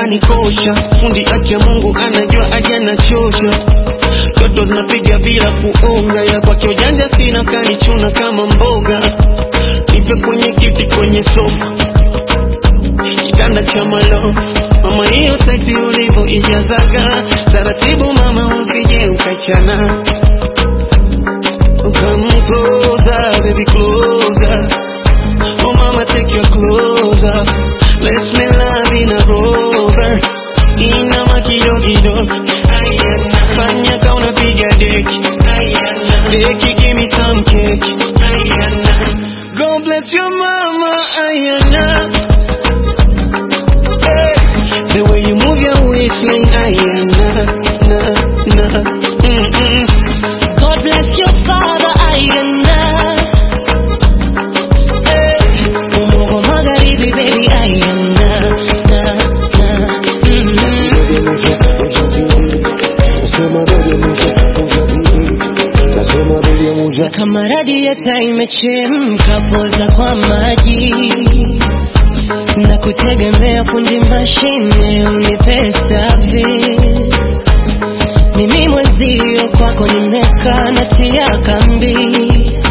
kanikosha. Fundi aki ya Mungu anajua aje anachosha. Toto zinapiga bila kuonga, ya kwake ujanja sina, kanichuna kama mboga. Nipe kwenye kiti kwenye sofa, kitanda cha malofu. Mama hiyo sexy ulivo ijazaga, taratibu mama usije ukachana. Come closer, baby closer. Oh mama take your clothes off. Let's make love in a Rover. Ina makidogo ayana, fanya ka unapiga deki ayana, deki give me some cake ayana. God bless your mama ayana. Hey, the way you move your waistline ayana, na. God bless your father ayana. Umogo magharibi baby ayana, na. Kama radieta imechemka, poza kwa maji na kutegemea fundi mashine unipe service. Mimi mwenzio kwako nimeka natia kambi.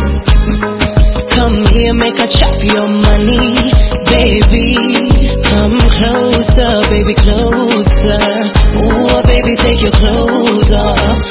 Come here, make a chop your money, baby. Come closer, baby, closer. Ooh, baby, take your clothes off.